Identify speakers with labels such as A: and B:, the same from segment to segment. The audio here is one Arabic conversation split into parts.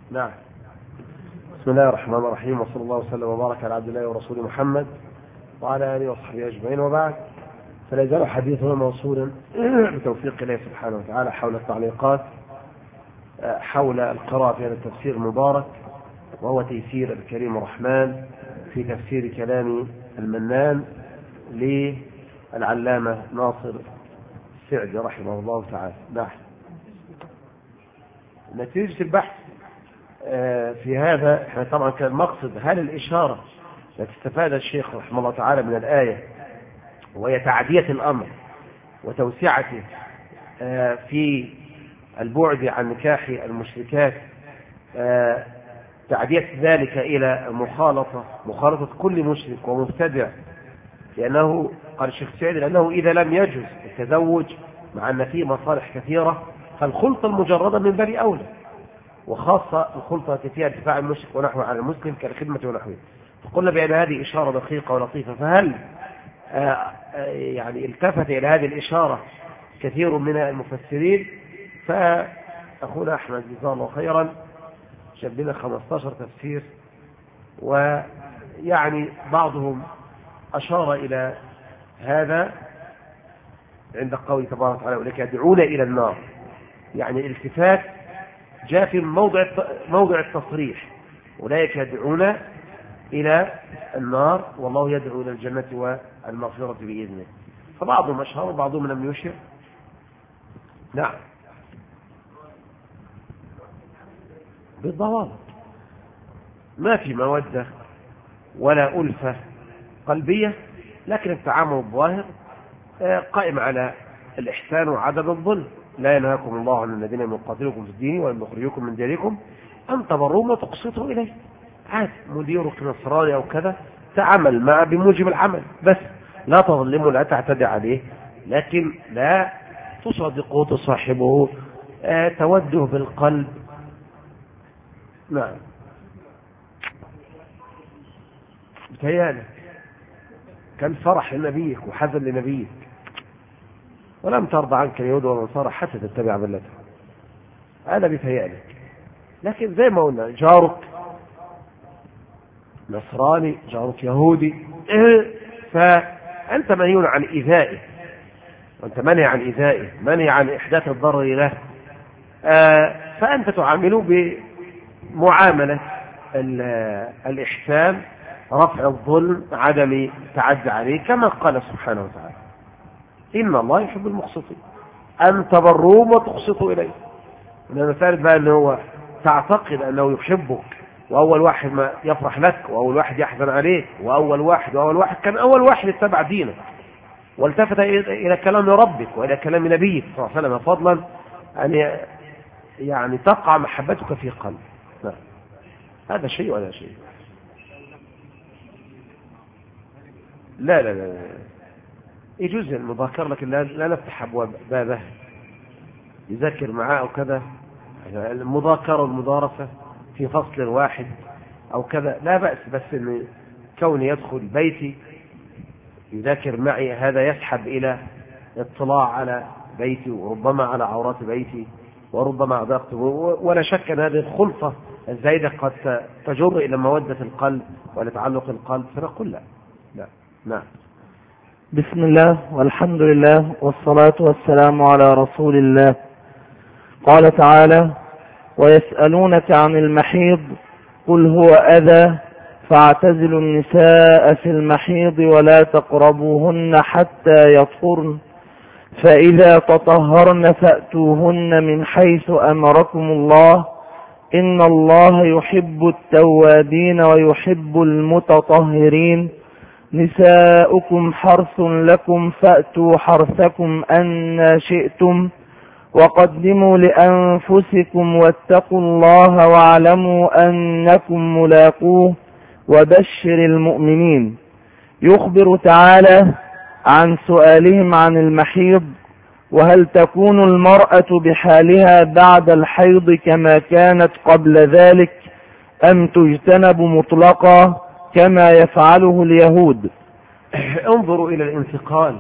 A: نعم. بسم الله الرحمن الرحيم، وصلى الله وسلم وبارك على عبد الله ورسوله محمد وعلى آله وصحبه أجمعين، وبعد، فلا يزال حديثنا موصولا بتوفيق الله سبحانه وتعالى حول التعليقات حول القراءة في هذا التفسير المبارك، وهو تيسير الكريم الرحمن في تفسير كلام المنان للعلامة ناصر السعدي رحمه الله تعالى. نتيجة البحث في هذا، احنا طبعا كان المقصد هل الإشارة التي استفاد الشيخ رحمه الله تعالى من الآية وهي تعدية الأمر وتوسعته في البعد عن نكاح المشركات، تعدية ذلك إلى مخالطة كل مشرك ومبتدع، لأنه قال الشيخ سعيد لأنه إذا لم يجوز التزوج مع أن فيه مصالح كثيرة فالخلطة المجردة من باب أولى، وخاصة الخلطة التي فيها دفاع المشرك ونحوه عن المسلم كالخدمة ونحوه. فقلنا بأن هذه إشارة دقيقة ولطيفة، فهل يعني التفت إلى هذه الإشارة كثير من المفسرين؟ فأخونا أحمد جزاه الله خيرا جاب لنا 15 تفسير، ويعني بعضهم أشار إلى هذا عند قوله تبارك وتعالى أولئك يدعون إلى النار، يعني الالتفات جاء في موضع التصريح، أولئك يدعون إلى النار والله يدعو إلى الجنة والمغفرة بإذنه. فبعضهم أشهر وبعضهم لم يشر. نعم، بالضبط ما في مودة ولا ألفة قلبية، لكن التعامل الظاهر قائم على الإحسان وعدم الظلم. لا ينهاكم الله عن الذين يقاتلوكم في الدين وأن يخرجوكم من دياركم أن تبروهم وتقسطوا إليه. عادي، مديرك نصراني أو كذا تعامل معه بموجب العمل، بس لا تظلمه لا تعتدي عليه، لكن لا تصدقه تصاحبه توده بالقلب. نعم، بتهيألي كان فرح لنبيك وحزن لنبيك، ولم ترضى عنك اليهود والنصارى حتى تتبع ملتهم، هذا بيتهيألي. لكن زي ما قلنا جارك نصراني جارك يهودي فأنت منهي عن إيذائه، وأنت منهي عن إيذائه، منهي عن إحداث الضرر له، فأنت تعامله بمعاملة الإحسان، رفع الظلم، عدم التعدي عليه، كما قال سبحانه وتعالى إن الله يحب المقسطين أن تبروهم وتقسطوا إليه. من المسائل بقى أنه هو تعتقد أنه يحبك، وأول واحد ما يفرح لك وأول واحد يحزن عليك وأول واحد كان أول واحد اتبع دينك والتفت إلى كلام ربك وإلى كلام نبيك صلى الله عليه وسلم، فضلا أن يعني تقع محبتك في قلب. هذا شيء ولا شيء. لا يجوز المذاكرة، لكن لا نفتح أبواب بابه يذكر معاه أو كذا. المذاكرة والمدارسة في فصل واحد أو كذا لا بأس، بس إن كوني يدخل بيتي يذاكر معي هذا يسحب إلى اطلاع على بيتي وربما على عورات بيتي وربما علاقته، ولا شك أن هذه الخلطة الزايدة قد تجر إلى مودة القلب ولتعلق القلب، فنقول لا. نعم.
B: بسم الله والحمد لله والصلاة والسلام على رسول الله. قال تعالى ويسألونك عن المحيض قل هو أذى فاعتزلوا النساء في المحيض ولا تقربوهن حتى يطهرن فإذا تطهرن فأتوهن من حيث أمركم الله إن الله يحب التوابين ويحب المتطهرين نساؤكم حرث لكم فأتوا حرثكم أن شئتم وقدموا لأنفسكم واتقوا الله واعلموا أنكم ملاقوه وبشر المؤمنين. يخبر تعالى عن سؤالهم عن المحيض، وهل تكون المرأة بحالها بعد الحيض كما كانت قبل ذلك أم تجتنب مطلقا كما يفعله اليهود.
A: انظروا إلى الانتقال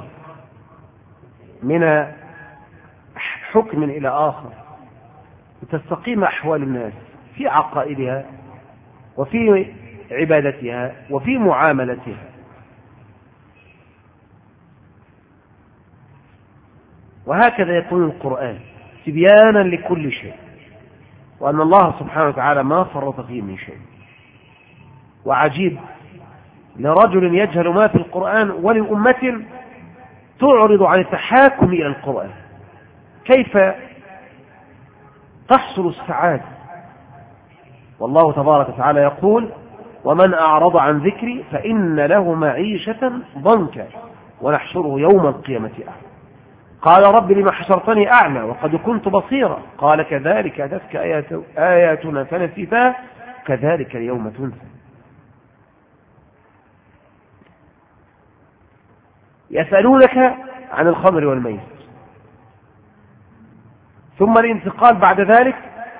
A: من حكم إلى آخر لتستقيم أحوال الناس في عقائدها وفي عبادتها وفي معاملتها. وهكذا يكون القرآن تبيانا لكل شيء، وأن الله سبحانه وتعالى ما فرط فيه من شيء. وعجيب لرجل يجهل ما في القرآن ولأمة تعرض عن التحاكم إلى القرآن، كيف تحصل السعادة؟ والله تبارك وتعالى يقول: ومن أعرض عن ذكري فإن له معيشة ضنكا ونحشره يوم القيامة أعمى. قال: رب لما حشرتني أعمى وقد كنت بصيرا؟ قال: كذلك أتتك آياتنا فنسيتها كذلك اليوم تنسى. يسألونك عن الخمر والميسر، ثم الانتقال بعد ذلك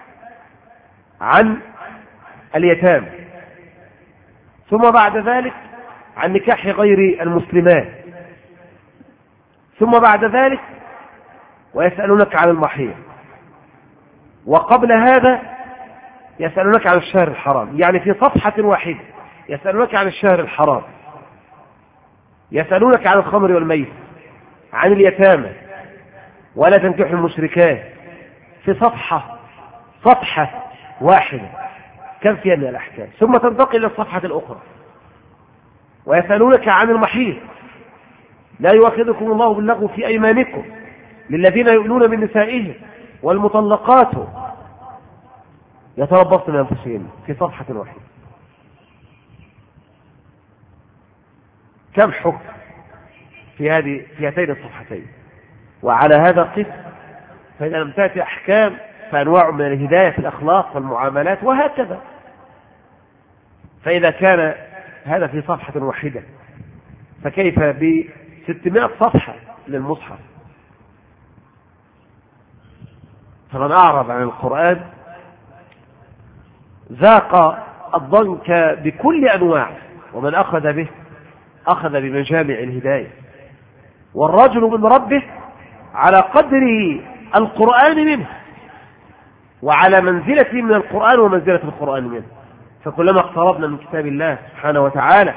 A: عن اليتامى، ثم بعد ذلك عن نكاح غير المسلمات، ثم بعد ذلك ويسألونك عن المحيض، وقبل هذا يسألونك عن الشهر الحرام. يعني في صفحة واحدة يسألونك عن الشهر الحرام، يسألونك عن الخمر والميسر، عن اليتامى، ولا تنكحوا المشركات، في صفحة واحدة كم فيها من الأحكام. ثم تنتقل إلى الصفحة الأخرى ويسألونك عن المحيض: لا يؤاخذكم الله باللغو في أيمانكم للذين يؤلون من نسائهم والمطلقات يتربصن بأنفسهن، في صفحة واحدة. كم حكم في هاتين الصفحتين؟ وعلى هذا قس، فإذا لم تأتي أحكام فأنواع من الهداية في الأخلاق والمعاملات، وهكذا. فإذا كان هذا في صفحة واحدة فكيف ب600 صفحة للمصحف؟ فمن أعرض عن القرآن ذاق الضنك بكل أنواع، ومن أخذ به أخذ بمجامع الهداية. والرجل من ربه على قدر القرآن منه، وعلى منزلة من القرآن ومنزلة القرآن منه. فكلما اقتربنا من كتاب الله سبحانه وتعالى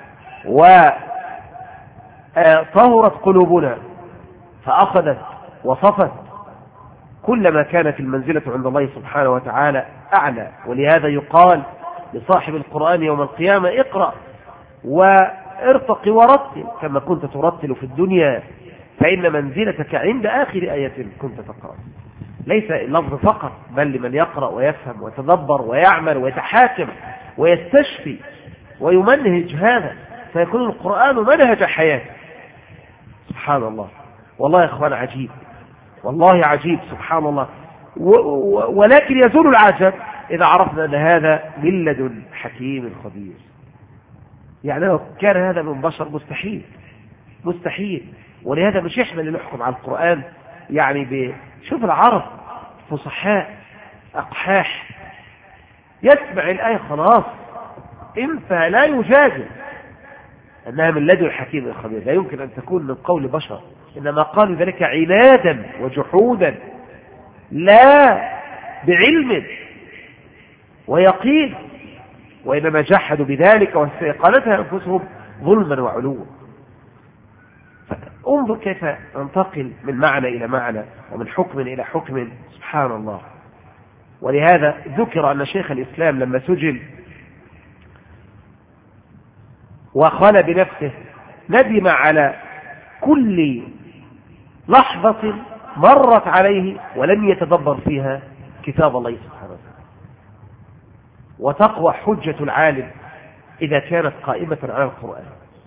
A: وطهرت قلوبنا فأخذت وصفت، كلما كانت المنزلة عند الله سبحانه وتعالى أعلى. ولهذا يقال لصاحب القرآن يوم القيامة: اقرأ وارتق ورتل كما كنت ترتل في الدنيا، فإن منزلتك عند آخر آية كنت تقرأ. ليس اللفظ فقط، بل لمن يقرأ ويفهم ويتدبر ويعمل ويتحاكم ويستشفي ويمنهج هذا، فيكون القرآن منهج حياة. سبحان الله، والله يا إخوان عجيب، والله عجيب، سبحان الله. ولكن يزول العجب إذا عرفنا أن هذا من لدن حكيم خبير. يعني لو كان هذا من بشر مستحيل. ولهذا مش احنا اللي نحكم على القرآن يعني شوف العرب فصحاء أقحاح، يسمع الآية خلاص انفى، لا يجادل أنها من لدن الحكيم الخبير. لا يمكن أن تكون من قول بشر، إنما قالوا ذلك عنادا وجحودا، لا بعلم ويقين، وإنما جحدوا بذلك واستيقنتها أنفسهم ظلما وعلوا. انظر كيف ننتقل من معنى إلى معنى ومن حكم إلى حكم، سبحان الله. ولهذا ذكر أن شيخ الإسلام لما سجل وخلى بنفسه ندم على كل لحظة مرت عليه ولم يتدبر فيها كتاب الله سبحانه وتعالى. وتقوى حجة العالم إذا كانت قائمة على القرآن،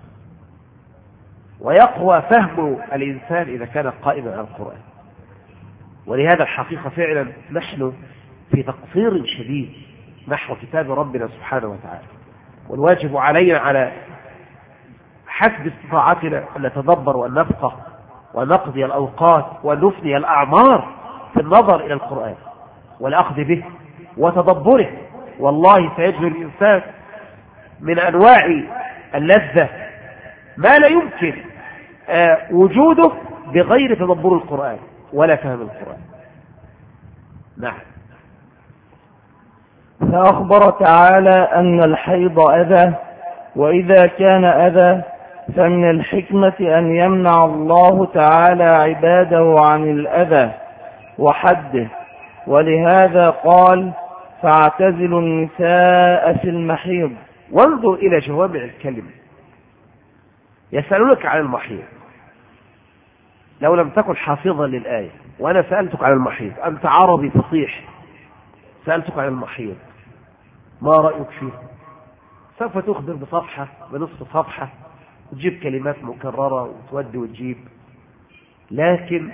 A: ويقوى فهم الإنسان إذا كان قائما على القرآن. ولهذا الحقيقة فعلا نحن في تقصير شديد نحو كتاب ربنا سبحانه وتعالى، والواجب علينا على حسب استطاعتنا أن نتدبر وأن نفقه ونقضي الأوقات ونفني الأعمار في النظر إلى القرآن والأخذ به وتدبره. والله سيجد الإنسان من أنواع اللذة ما لا يمكن وجوده بغير تدبر القرآن ولا فهم القرآن. نعم.
B: فأخبر تعالى أن الحيض أذى، وإذا كان أذى فمن الحكمة أن يمنع الله تعالى عباده عن الأذى وحده، ولهذا قال فاعتزلوا النساء في المحيض.
A: وانظر إلى جوامع الكلمة. يسألونك عن المحيض، لو لم تكن حافظا للآية وأنا سألتك عن المحيض، أنت عربي فصيح، سألتك عن المحيض ما رأيك فيه؟ سوف تخبر بصفحة بنصف صفحة وتجيب كلمات مكررة وتودي وتجيب، لكن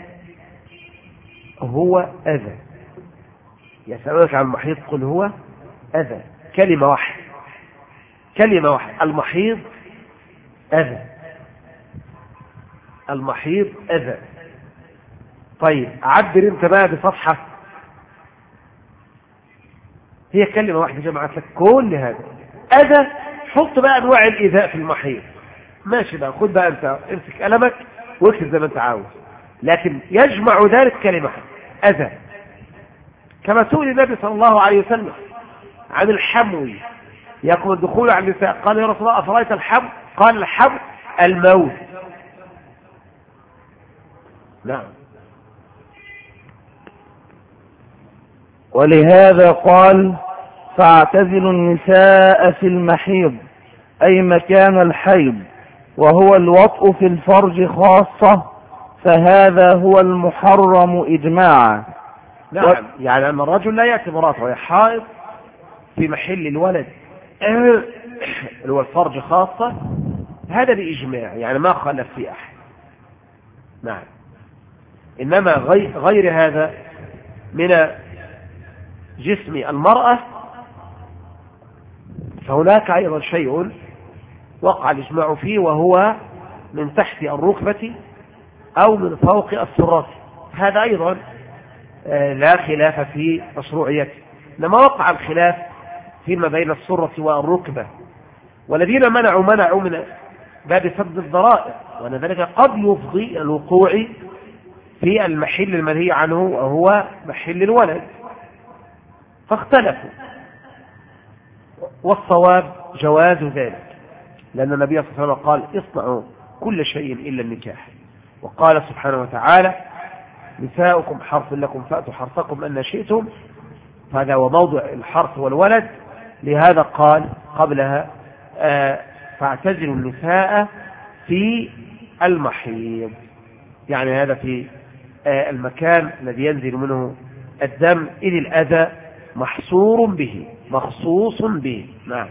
A: هو أذى. يسألونك عن المحيض قل هو أذى، كلمة واحدة، كلمة واحدة، المحيض أذى، المحيض أذى. طيب عبر انت بقى بصفحة، هي كلمة واحدة جمعت لك كل هذا أذى. حط بقى أنواع الإيذاء في المحيض، ماشي بقى، خد بقى انت امسك قلمك واكتب زي ما انت عاوز، لكن يجمع ذلك كلمة أذى. كما سئل النبي صلى الله عليه وسلم عن الحمو، يقوم الدخول على النساء، قال يا رسول الله أفرأيت الحمو؟ قال الحمو الموت. نعم.
B: ولهذا قال فاعتزلوا النساء في المحيض، أي مكان الحيض، وهو الوطء في الفرج خاصة، فهذا هو المحرم إجماعا.
A: نعم، يعني أن الرجل لا يأتي امرأته وهي حائض في محل الولد اللي هو الفرج خاصة، هذا بإجماع، يعني ما خالف في أحد. نعم. إنما غير هذا من جسم المرأة فهناك أيضا شيء وقع الإجماع فيه، وهو من تحت الركبة أو من فوق السرة، هذا أيضا لا خلاف في مشروعيته. لما وقع الخلاف فيما بين السرة والركبة، والذين منعوا من باب سد الذرائع، وأن ذلك قد يفضي الوقوع في المحل المنهي عنه وهو محل الولد، فاختلفوا، والصواب جواز ذلك، لأن النبي صلى الله عليه وسلم قال اصنعوا كل شيء إلا النكاح، وقال سبحانه وتعالى نساؤكم حرث لكم فأتوا حرثكم أن شئتم، هذا هو موضع الحرث والولد. لهذا قال قبلها فاعتزلوا النساء في المحيض، يعني هذا في المكان الذي ينزل منه الدم، إذ الأذى محصور به مخصوص به. نعم.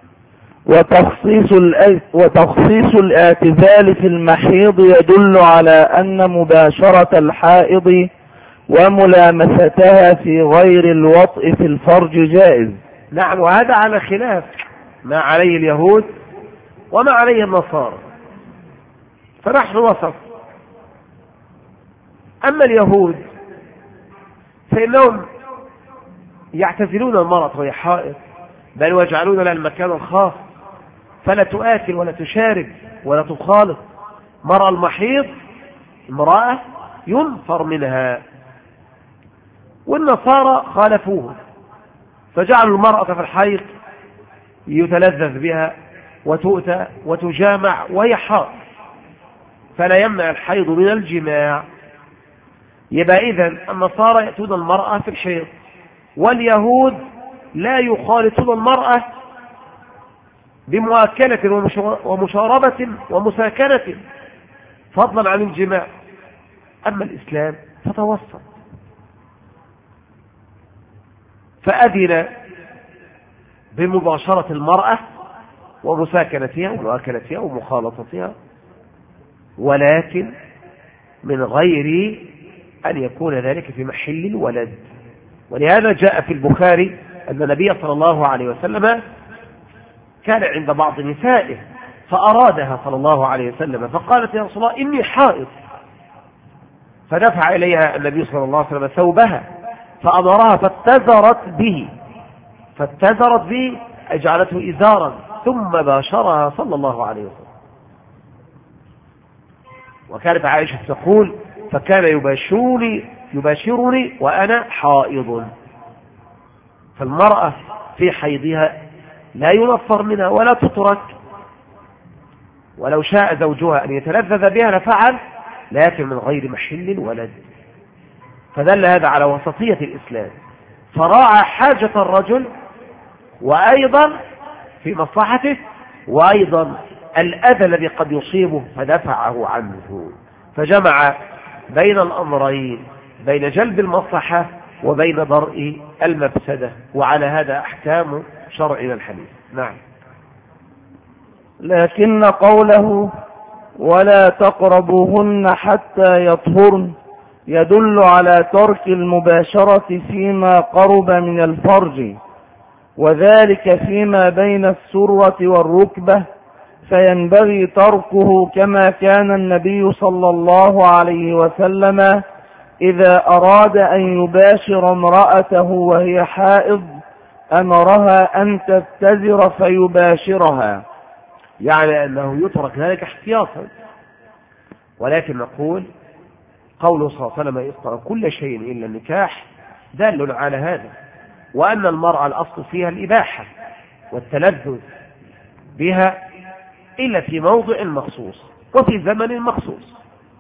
B: وتخصيص الاعتزال في المحيض يدل على أن مباشرة الحائض وملامستها في غير الوطء في الفرج جائز.
A: نعم، وهذا على خلاف ما عليه اليهود وما عليه النصارى، فنحن وسط. أما اليهود فإنهم يعتزلون المرأة وهي حائض، بل ويجعلون لها المكان الخاص، فلا تؤكل ولا تشارب ولا تخالط. مرأة المحيض امرأة ينفر منها، والنصارى خالفوه فجعلوا المرأة في الحيض يتلذذ بها وتؤتى وتجامع وهي حائض، فلا يمنع الحيض من الجماع. يبقى إذن النصارى يأتون المرأة في الحيض، واليهود لا يخالطون المرأة بمؤكلة ومشاربة ومساكنة فضلا عن الجماع. أما الإسلام فتوسط، فأذن بمباشرة المرأة ومساكنتها ومؤكلتها ومخالطتها، ولكن من غير أن يكون ذلك في محل الولد. ولهذا جاء في البخاري أن النبي صلى الله عليه وسلم كان عند بعض نسائه فأرادها صلى الله عليه وسلم، فقالت يا رسول الله إني حائض، فدفع إليها النبي صلى الله عليه وسلم ثوبها فأمرها فاتزرت به أجعلته إزارا، ثم باشرها صلى الله عليه وسلم. وكانت عائشة تقول فكان يباشرني وأنا حائض. فالمرأة في حيضها لا ينفر منها ولا تترك، ولو شاء زوجها أن يتلذذ بها لفعل، لكن من غير محل ولد. فدل هذا على وسطية الإسلام، فراعى حاجة الرجل وأيضا في مصلحته، وأيضا الأذى الذي قد يصيبه فدفعه عنه، فجمع بين الأمرين، بين جلب المصلحة وبين درء المفسدة. وعلى هذا أحكام شرعنا الحديث. نعم.
B: لكن قوله ولا تقربوهن حتى يطهرن يدل على ترك المباشرة فيما قرب من الفرج، وذلك فيما بين السرة والركبة، فينبغي تركه كما كان النبي صلى الله عليه وسلم إذا أراد أن يباشر امرأته وهي حائض أمرها أن تتزر فيباشرها،
A: يعني أنه يترك ذلك احتياطا. ولكن نقول قوله صلى الله عليه وسلم يصنع كل شيء إلا النكاح دال على هذا، وأن المرأة الأصل فيها الإباحة والتلذذ بها إلا في موضع مخصوص وفي زمن مخصوص،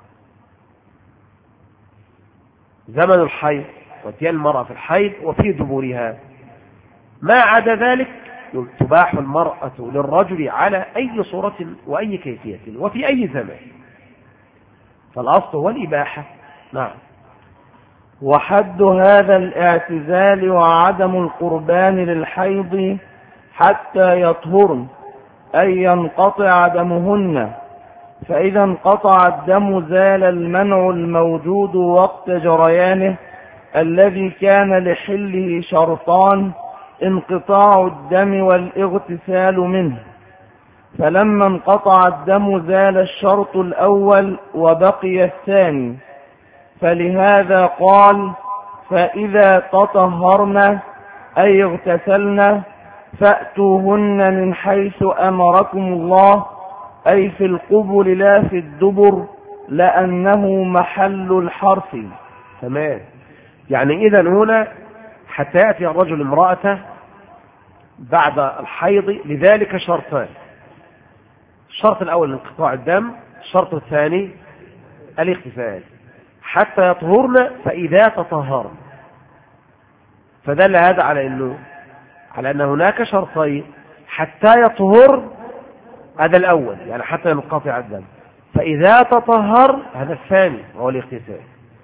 A: زمن الحيض وتيان المرأة في الحيض وفي دبورها. ما عدا ذلك تباح المرأة للرجل على أي صورة وأي كيفية وفي أي زمان، فالأصل هو الإباحة. نعم.
B: وحد هذا الاعتزال وعدم القربان للحيض حتى يطهرن أي ينقطع دمهن، فإذا انقطع الدم زال المنع الموجود وقت جريانه الذي كان لحله شرطان: انقطاع الدم والاغتسال منه، فلما انقطع الدم زال الشرط الأول وبقي الثاني، فلهذا قال: فإذا تطهرن أي اغتسلن فأتوهن من حيث أمركم الله، أي في القبل لا في الدبر، لأنه محل الحرث.
A: تمام. يعني إذن هنا حتى يأتي الرجل امرأته بعد الحيض لذلك شرطان: الشرط الأول انقطاع الدم، الشرط الثاني الاغتسال، حتى يطهرن فإذا تطهرن. فدل هذا على أن هناك شرطين: حتى يطهر هذا الأول يعني حتى ينقطع الدم، فإذا تطهر هذا الثاني وهو الاغتسال.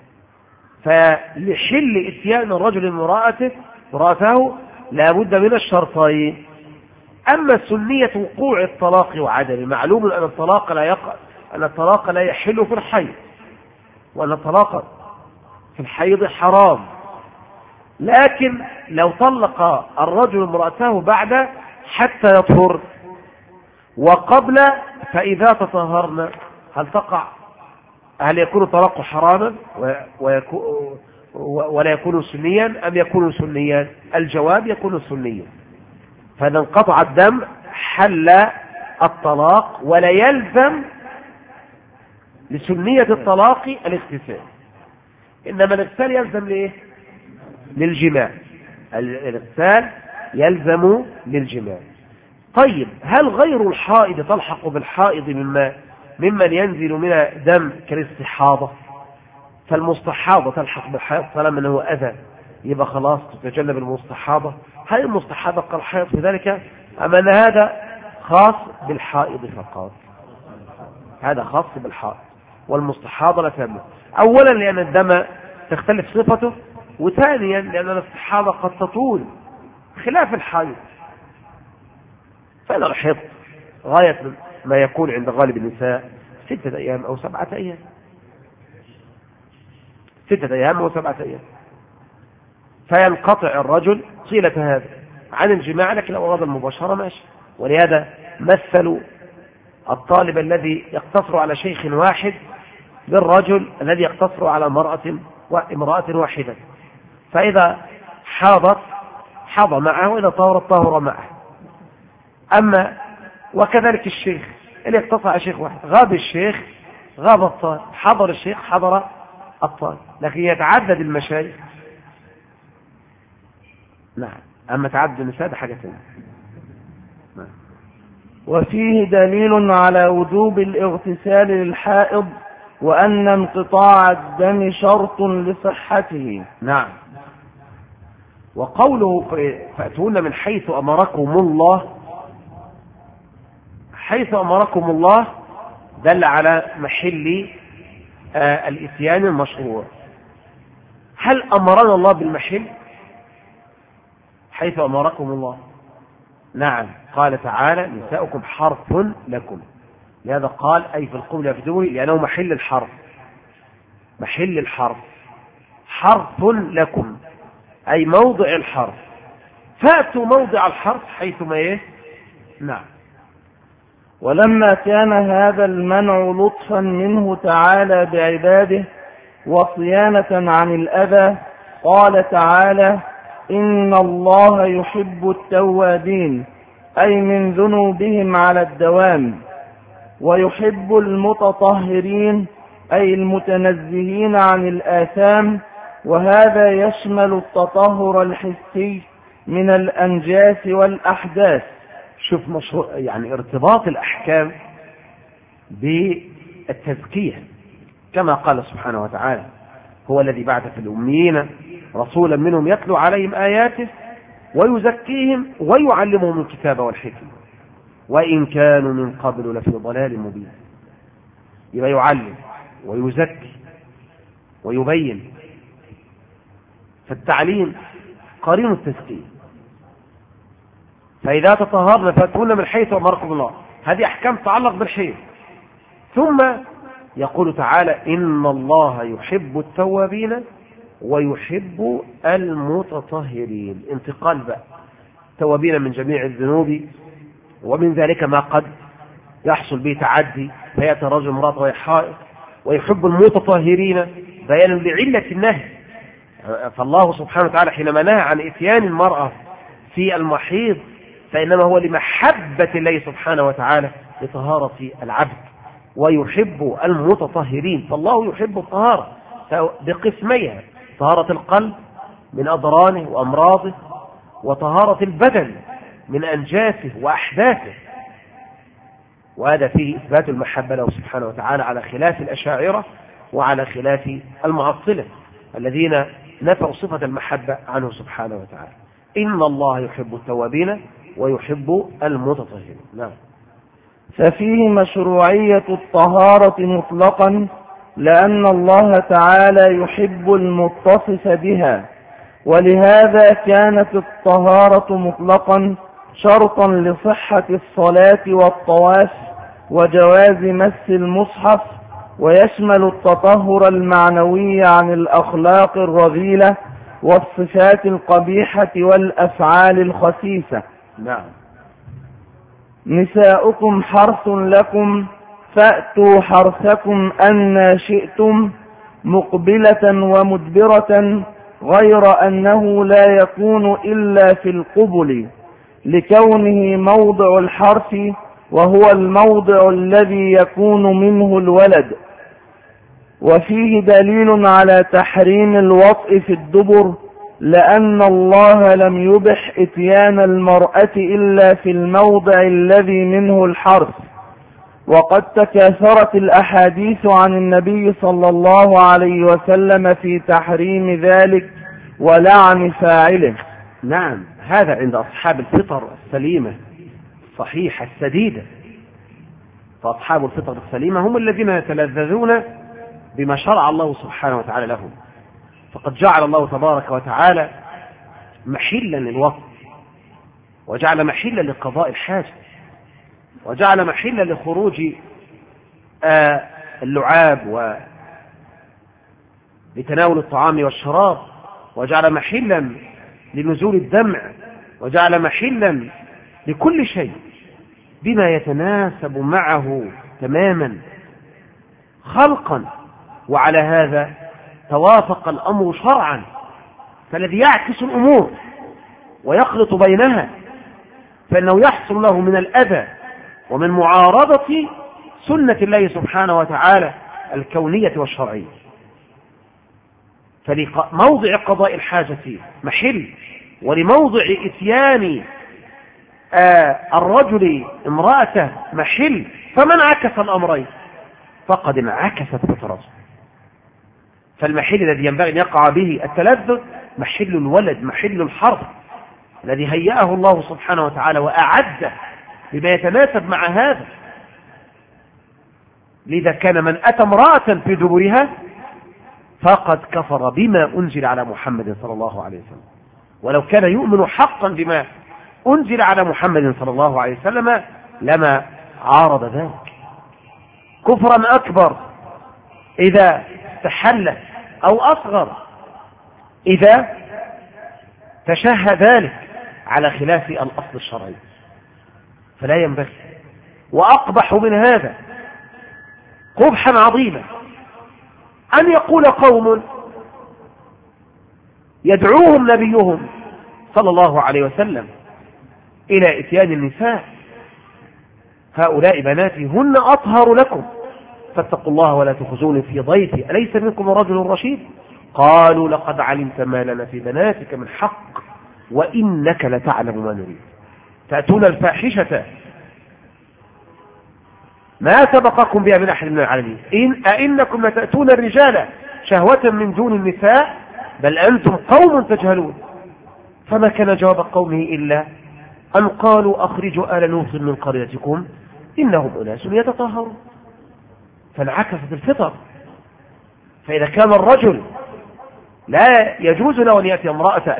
A: فلحل إتيان الرجل امرأته لا بد من الشرطين. أما سنية وقوع الطلاق وعدمه، معلوم أن الطلاق لا يحل في الحيض، وأن الطلاق في الحيض حرام. لكن لو طلق الرجل امرأته بعد حتى يطهر وقبل فإذا تطهرن، هل يكون الطلاق حراما ولا يكون سنيا أم يكون سنيا؟ الجواب يكون سنيا. فإذا انقطع الدم حل الطلاق، ولا يلزم لسنية الطلاق الاغتسال، إنما الاغتسال يلزم لإيه؟ للجماع. الاغتسال يلزم للجماع. طيب، هل غير الحائض تلحق بالحائض ممن ينزل منها دم كالاستحاضة؟ فالمستحاضة تلحق بالحائض طالما أنه أذى، يبقى خلاص تتجنب المستحاضة. هل المستحاضة كالحائض في ذلك أم أن هذا خاص بالحائض فقط؟ هذا خاص بالحائض، والمستحاضة لا تهم. أولا لأن الدم تختلف صفته، وثانيا لأن الاستحاضة قد تطول خلاف الحائض. فإن الحيض غاية ما يكون عند غالب النساء 6 أيام أو 7 أيام، 6 أيام أو 7 أيام، فينقطع الرجل طيلة هذا عن الجماع، لكن لو أراد المباشرة ماشي. ولهذا مثلوا الطالب الذي يقتصر على شيخ واحد بالرجل الذي يقتصر على امرأة واحدة، فإذا حاضت حاض معه، وإذا طهرت طهر معه. أما وكذلك الشيخ اللي يقتصر على شيخ واحد، غاب الشيخ غاب الطالب، حضر الشيخ حضر الطالب، لكن يتعدد المشايخ. نعم. أما تعدد النساء ده حاجة ثانية.
B: وفيه دليل على وجوب الاغتسال للحائض وأن انقطاع الدم شرط لصحته.
A: نعم. وقوله فأتون من حيث أمركم الله، حيث أمركم الله دل على محل الإتيان المشروع. هل أمرنا الله بالمحل حيث أمركم الله؟ نعم، قال تعالى نساؤكم حرث لكم، لهذا قال أي في القبل يفدوه لأنه محل الحرث، محل الحرث، حرث لكم أي موضع الحرث، فأتوا موضع الحرث حيثما إيه. نعم.
B: ولما كان هذا المنع لطفا منه تعالى بعباده وصيانة عن الأذى، قال تعالى إن الله يحب التوابين أي من ذنوبهم على الدوام، ويحب المتطهرين أي المتنزهين عن الآثام، وهذا يشمل التطهر الحسي من الأنجاس والأحداث.
A: شوف مشروع يعني ارتباط الأحكام بالتزكية، كما قال سبحانه وتعالى هو الذي بعث في الأميين رسولا منهم يتلو عليهم آياته ويزكيهم ويعلمهم الكتاب والحكمة وإن كانوا من قبل لفي ضلال مبين. يبقى يعلم ويزكي ويبين، فالتعليم قرين التزكية. فإذا تطهرنا فأتون من حيث أمركم الله، هذه أحكام تتعلق بالحيض. ثم يقول تعالى إن الله يحب التوابين ويحب المتطهرين، انتقال بقى توابين من جميع الذنوب، ومن ذلك ما قد يحصل به تعدي فيأتي رجل امرأة وهي حائض، ويحب المتطهرين بيانا لعلة النهي. فالله سبحانه وتعالى حينما نهى عن إتيان المرأة في المحيض فإنما هو لمحبة الله سبحانه وتعالى لطهارة العبد، ويحب المتطهرين. فالله يحب الطهارة بقسميها، طهارة القلب من أضرانه وأمراضه، وطهارة البدن من أنجاسه وأحداثه، وهذا فيه إثبات المحبة له سبحانه وتعالى على خلاف الأشاعرة وعلى خلاف المعطلة الذين نفوا صفة المحبة عنه سبحانه وتعالى. إن الله يحب التوابين ويحب المتطهرين. نعم.
B: ففيه مشروعية الطهارة مطلقا لأن الله تعالى يحب المتصف بها، ولهذا كانت الطهارة مطلقا شرطا لصحة الصلاة والطواف وجواز مس المصحف، ويشمل التطهر المعنوي عن الأخلاق الرذيلة والصفات القبيحة والأفعال الخسيسة.
A: نعم.
B: نساؤكم حرث لكم فأتوا حرثكم أن شئتم مقبلة ومدبرة، غير أنه لا يكون إلا في القبل لكونه موضع الحرث وهو الموضع الذي يكون منه الولد. وفيه دليل على تحريم الوطء في الدبر لأن الله لم يبح إتيان المرأة إلا في الموضع الذي منه الحرث، وقد تكاثرت الأحاديث عن النبي صلى الله عليه وسلم في تحريم ذلك ولعن فاعله.
A: نعم، هذا عند أصحاب الفطر السليمة الصحيحة السديدة. فأصحاب الفطر السليمة هم الذين يتلذذون بما شرع الله سبحانه وتعالى لهم، فقد جعل الله تبارك وتعالى محلا للوطن، وجعل محلا لقضاء الحاجة، وجعل محلا لخروج اللعاب ولتناول الطعام والشراب، وجعل محلا لنزول الدمع، وجعل محلا لكل شيء بما يتناسب معه تماما خلقا. وعلى هذا توافق الأمر شرعا، فالذي يعكس الأمور ويخلط بينها فإنه يحصل له من الأذى ومن معارضة سنة الله سبحانه وتعالى الكونية والشرعية. فموضع قضاء الحاجة محل ولموضع إتيان الرجل امرأته محل، فمن عكس الأمرين فقد انعكست فطرته. فالمحل الذي ينبغي أن يقع به التلذذ محل الولد، محل الحرب الذي هيأه الله سبحانه وتعالى وأعده بما يتناسب مع هذا. لذا كان من أتى امرأة في دبرها فقد كفر بما أنزل على محمد صلى الله عليه وسلم، ولو كان يؤمن حقا بما أنزل على محمد صلى الله عليه وسلم لما عارض ذلك. كفرا أكبر إذا تحلت، أو أصغر إذا تشهى ذلك على خلاف الأصل الشرعي، فلا ينبغي. وأقبح من هذا قبحا عظيما أن يقول قوم يدعوهم نبيهم صلى الله عليه وسلم إلى إتيان النساء: هؤلاء بناتي هن أطهر لكم فاتقوا الله ولا تخزوني في ضيفي أليس منكم رجل رشيد؟ قالوا لقد علمت ما لنا في بناتك من حق وإنك لتعلم ما نريد. تأتون الفاحشة ما سبقكم بها من أحد من العالمين أئنكم لتأتون الرجال شهوة من دون النساء بل أنتم قوم تجهلون. فما كان جواب قومه إلا أن قالوا أخرجوا آل لوط من قريتكم إنهم أناس يتطهرون. فانعكست الفطر. فإذا كان الرجل لا يجوز له أن يأتي امرأة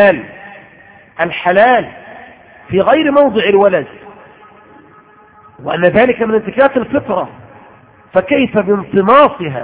A: الحلال في غير موضع الولد، وأن ذلك من انتكاس الفطرة، فكيف بانطماسها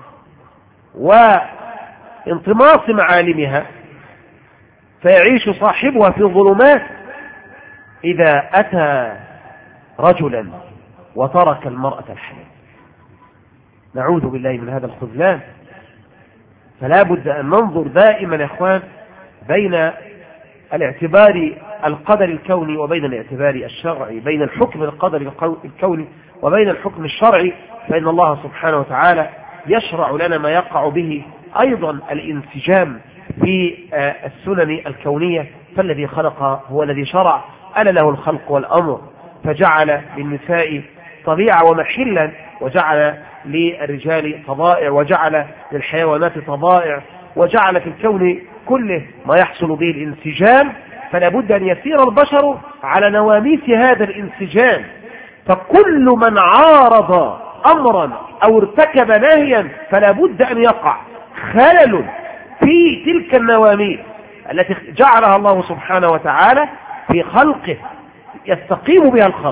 A: وانطماس معالمها فيعيش صاحبها في الظلمات إذا أتى رجلا وترك المرأة الحلال. نعوذ بالله من هذا الخذلان. فلا بد أن ننظر دائما يا إخوان بين الاعتبار القدر الكوني وبين الاعتبار الشرعي، بين الحكم القدر الكوني وبين الحكم الشرعي. فإن الله سبحانه وتعالى يشرع لنا ما يقع به أيضا الانسجام في السنن الكونية. فالذي خلق هو الذي شرع، ألا له الخلق والأمر، فجعل للنساء طبيعة ومحلا، وجعل للرجال طبائع، وجعل للحيوانات طبائع، وجعل في الكون كله ما يحصل به الانسجام. فلا بد أن يسير البشر على نواميس هذا الانسجام. فكل من عارض أمرا أو ارتكب نهيا فلا بد أن يقع خلل في تلك النواميس التي جعلها الله سبحانه وتعالى في خلقه يستقيم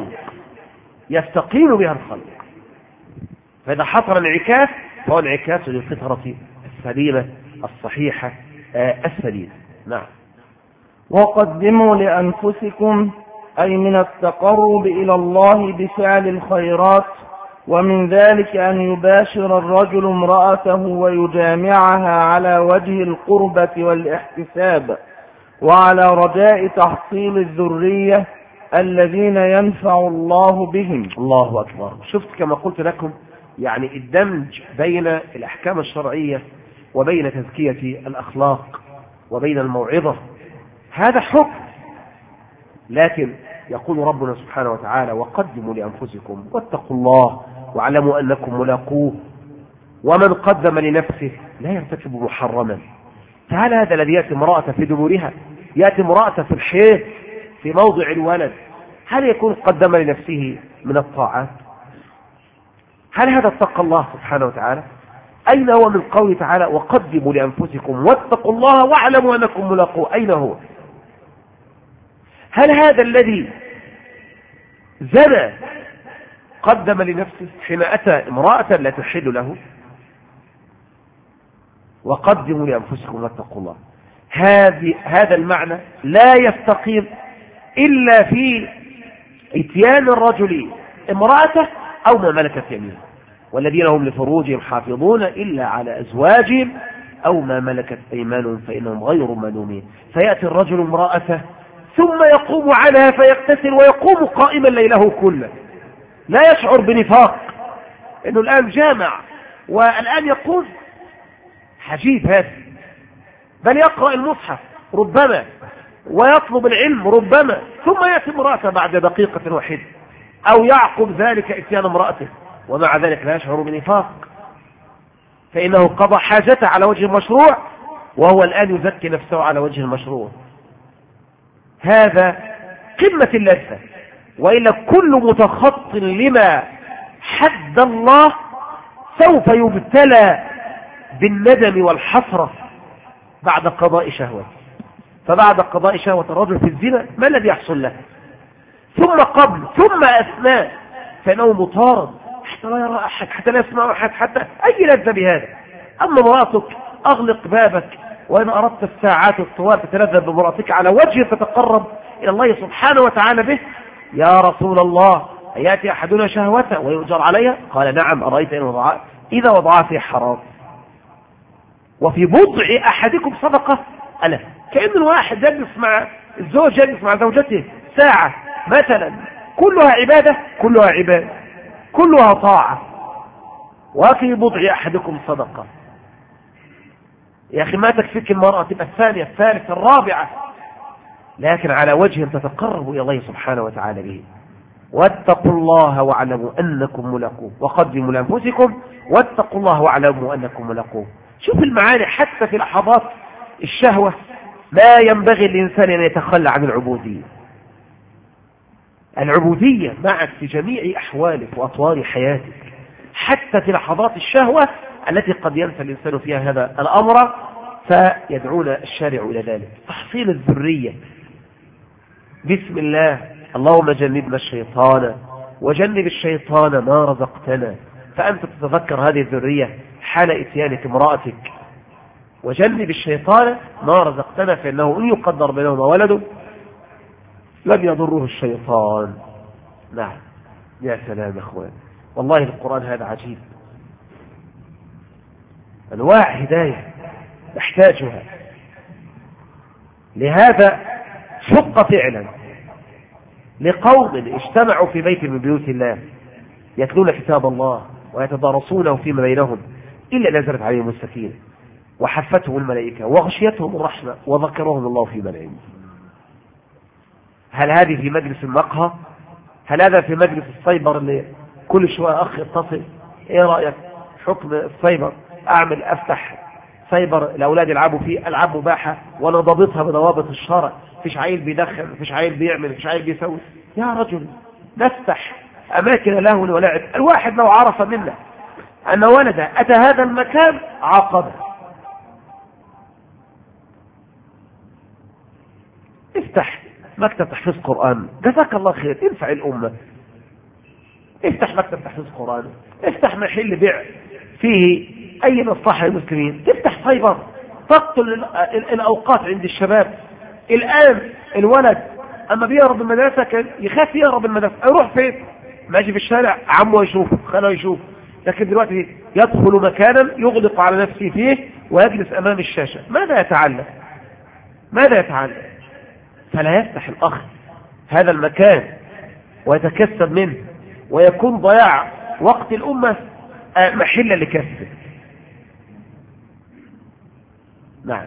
A: بها الخلق. فإذا حصل انعكاس فهو انعكاس للفطرة السليمة الصحيحة السليمة. نعم.
B: وقدموا لأنفسكم أي من التقرب إلى الله بفعل الخيرات، ومن ذلك أن يباشر الرجل امرأته ويجامعها على وجه القربة والاحتساب وعلى رجاء تحصيل الذرية الذين ينفع الله بهم.
A: الله أكبر. شفت كما قلت لكم يعني الدمج بين الأحكام الشرعية وبين تزكية الأخلاق وبين الموعظة، هذا حكم. لكن يقول ربنا سبحانه وتعالى: وقدموا لأنفسكم واتقوا الله واعلموا أنكم ملاقوه ومن قدم لنفسه لا يرتكب محرما. فهل هذا الذي يأتي امرأة في دبورها، يأتي امرأة في الحيض في موضع الولد، هل يكون قدم لنفسه من الطاعات؟ هل هذا اتقى الله سبحانه وتعالى؟ أين هو من قوله تعالى: وقدموا لأنفسكم واتقوا الله واعلموا أنكم ملاقوه؟ أين هو؟ هل هذا الذي زنى قدم لنفسه حين أتى امرأة لا تحل له؟ وقدموا لأنفسكم واتقوا الله. هذا المعنى لا يستقيم إلا في اتيان الرجل امرأته أو ما ملكت يمينه، والذين هم لفروجهم حافظون إلا على أزواجهم أو ما ملكت أيمانهم فإنهم غير ملومين. فيأتي الرجل امرأته ثم يقوم عنها فيغتسل ويقوم قائما ليله كله، لا يشعر بنفاق إنه الآن جامع والآن يقوم. عجيب هذا. بل يقرأ المصحف ربما ويطلب العلم ربما، ثم يأتي امرأته بعد دقيقة واحدة، أو يعقب ذلك اتيان امرأته ومع ذلك لا يشعر بنفاق، فإنه قضى حاجته على وجه المشروع وهو الآن يزكي نفسه على وجه المشروع. هذا قمة اللذة. وإلا كل متخط لما حد الله سوف يبتلى بالندم والحسرة بعد قضاء شهوة. فبعد قضاء شهوة الرجل في الزنا ما الذي يحصل له؟ ثم قبل ثم أثناء فإنه مطارد حتى لا يرى أحد، حتى لا يسمع أحد، حتى أي لذة بهذا. أما امرأتك أغلق بابك، وإن أردت الساعات الطوال تتلذذ بامرأتك على وجه تتقرب إلى الله سبحانه وتعالى به. يا رسول الله أياتي أحدنا شهوته ويؤجر عليها؟ قال نعم، أرأيت إذا وضعها في حرام. وفي بضع أحدكم صدقة. ألا كأن الواحد يجلس مع الزوج، يجلس مع زوجته ساعة مثلا، كلها عبادة، كلها عبادة، كلها طاعة. وفي بضع أحدكم صدقة. يا أخي ما تكفيك المرأة تبقى الثانية الثالثة الرابعة، لكن على وجه تتقرب إلى الله سبحانه وتعالى به. واتقوا الله واعلموا أنكم ملاقوه وقدموا لأنفسكم واتقوا الله واعلموا أنكم ملاقوه. شوف المعاني حتى في لحظات الشهوة. لا ينبغي الإنسان أن يتخلى عن العبودية. العبودية معك في جميع أحوالك وأطوار حياتك، حتى في لحظات الشهوة التي قد ينسى الإنسان فيها هذا الأمر، فيدعونا الشارع إلى ذلك. تحصيل الذرية بسم الله، اللهم جنبنا الشيطان وجنب الشيطان ما رزقتنا. فأنت تتذكر هذه الذرية حال إتيانك امرأتك، وجنب الشيطان ما رزقتنا، فإنه إن يقدر بينهما ولد لم يضره الشيطان. نعم يا سلام يا أخوان، والله القرآن هذا عجيب. أنواع هداية نحتاجها. لهذا شق فعلا لقوم اجتمعوا في بيت من بيوت الله يتلون كتاب الله ويتدارسونه فيما بينهم إلا نزلت عليهم السكينة وحفتهم الملائكة وغشيتهم الرحمة وذكرهم الله في من عنده. هل هذه في مجلس المقهى؟ هل هذا في مجلس السايبر اللي كل شوية أخ يتصل إيه رأيك حكم السايبر؟ أعمل أفتح سايبر الأولاد يلعبوا فيه ألعاب مباحة وأنا ضابطها بضوابط الشرع، فيش عيل بيدخل، فيش عيل بيعمل، فيش عيل بيسوي. يا رجل نفتح أماكن لهو ولعب. الواحد لو عرف منا أن ولد أتى هذا المكان عاقبه. افتح مكتب تحفيظ قرآن، جزاك الله خير، انفع الأمة. افتح مكتب تحفيظ قرآن، افتح محل بيع فيه أي مصلحة للمسلمين، تفتح سايبر، تقتل الأوقات عند الشباب. الآن الولد أما بيهرب المدرسة كان يخاف يهرب المدرسة، يروح فين؟ ماشي في الشارع عمه يشوفه، خاله يشوفه. لكن دلوقتي يدخل مكانا يغلق على نفسه فيه ويجلس أمام الشاشة. ماذا يتعلم؟ ماذا يتعلم؟ فلا يفتح الأخ هذا المكان ويتكسب منه ويكون ضياع وقت الأمة محلا لكسب. نعم.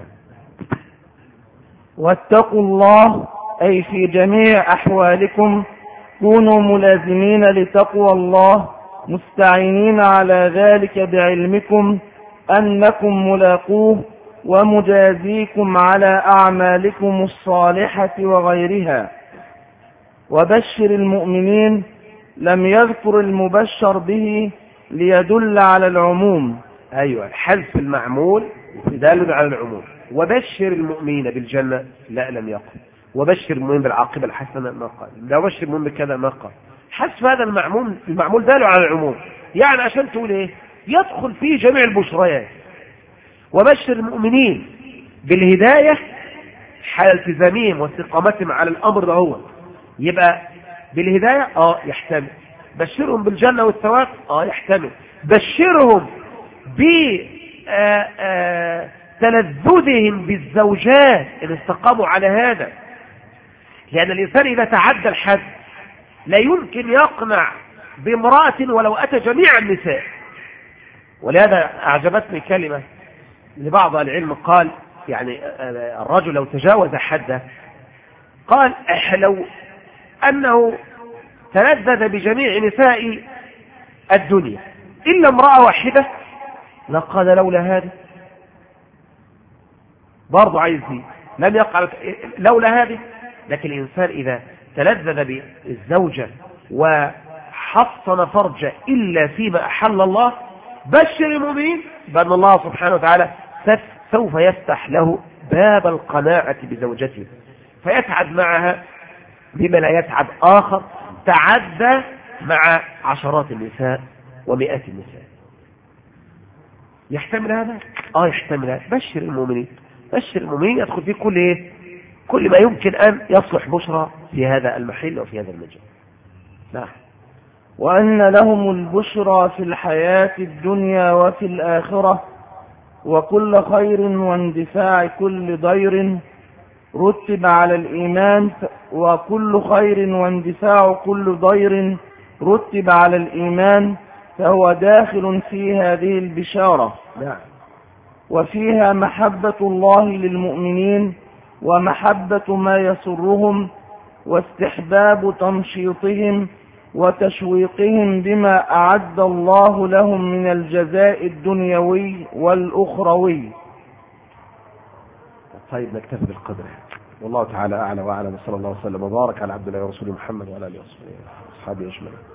B: واتقوا الله أي في جميع أحوالكم كونوا ملازمين لتقوى الله مستعينين على ذلك بعلمكم أنكم ملاقوه ومجازيكم على أعمالكم الصالحة وغيرها. وبشر المؤمنين لم يذكر المبشر به ليدل على العموم.
A: أيوة، حذف المعمول يدل على العموم. وبشر المؤمنين بالجنة لا لم يقل. وبشر المؤمن بالعاقبة الحسنة ما قال. لا بشر المؤمن بكذا ما قال. حذف هذا المعمول دال على العموم، يعني عشان تقول ايه يدخل فيه جميع البشريات. وبشر المؤمنين بالهداية حال التزامهم واستقامتهم على الأمر ده، هو يبقى بالهداية يحتمل. بشرهم بالجنة والثواب يحتمل. بشرهم بتلذذهم بالزوجات إن استقاموا على هذا، لأن الإنسان إذا تعدى الحد لا يمكن يقنع بامرأة ولو أتى جميع النساء. ولهذا أعجبتني كلمة لبعض العلم قال يعني الرجل لو تجاوز حده قال لو أنه تلذذ بجميع نساء الدنيا إلا امرأة واحدة لقال لولا هذه، برضو عايز دي، لم يقع لولا هذه. لكن الإنسان إذا تلذذ بالزوجة وحصن فرجه إلا فيما أحل الله، بشر المؤمنين بأن الله سبحانه وتعالى سوف يفتح له باب القناعة بزوجته، فيسعد معها بما لا يسعد آخر تعدى مع عشرات النساء ومئات النساء. يحتمل هذا؟ يحتمل هذا. بشر المؤمنين، بشر المؤمنين يدخل فيه كل ما يمكن أن يصلح بشرى في هذا المحل وفي هذا المجال. نعم.
B: وأن لهم البشرى في الحياة الدنيا وفي الآخرة، وكل خير واندفاع كل ضير رتب على الإيمان، وكل خير واندفاع كل ضير رتب على الإيمان، فهو داخل في هذه البشارة.
A: نعم.
B: وفيها محبة الله للمؤمنين ومحبة ما يسرهم واستحباب تنشيطهم وتشويقهم بما أعد الله لهم من الجزاء الدنيوي والأخروي.
A: طيب نكتفي بالقدر، والله تعالى أعلى وأعلم، صلى الله وسلم وبارك على عبد الله ورسوله محمد وعلى آله وصحبه أجمعين.